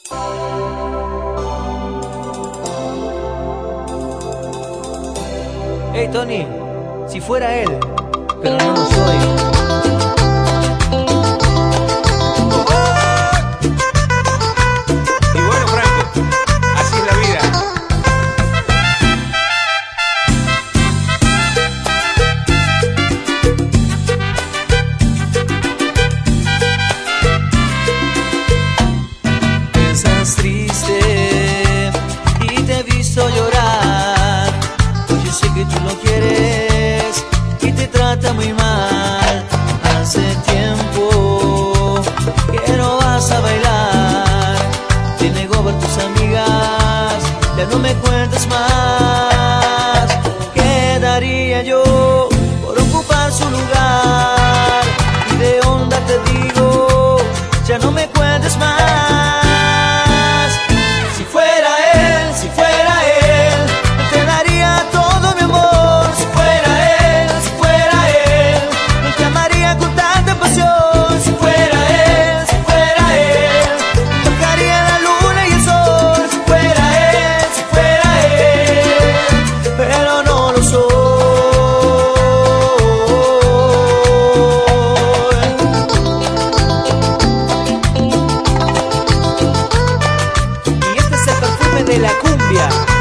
Hey Tony, si fuera él, pero no lo soy. Y bueno, Franco, así es la vida. Estás triste y te he visto llorar, pues yo sé que tú lo quieres y te trata muy mal. Hace tiempo que no vas a bailar, te negó ver tus amigas, ya no me cuentes más. ¿Qué daría yo por ocupar su lugar? Y de onda te digo, ya no me cuentes más. De la cumbia.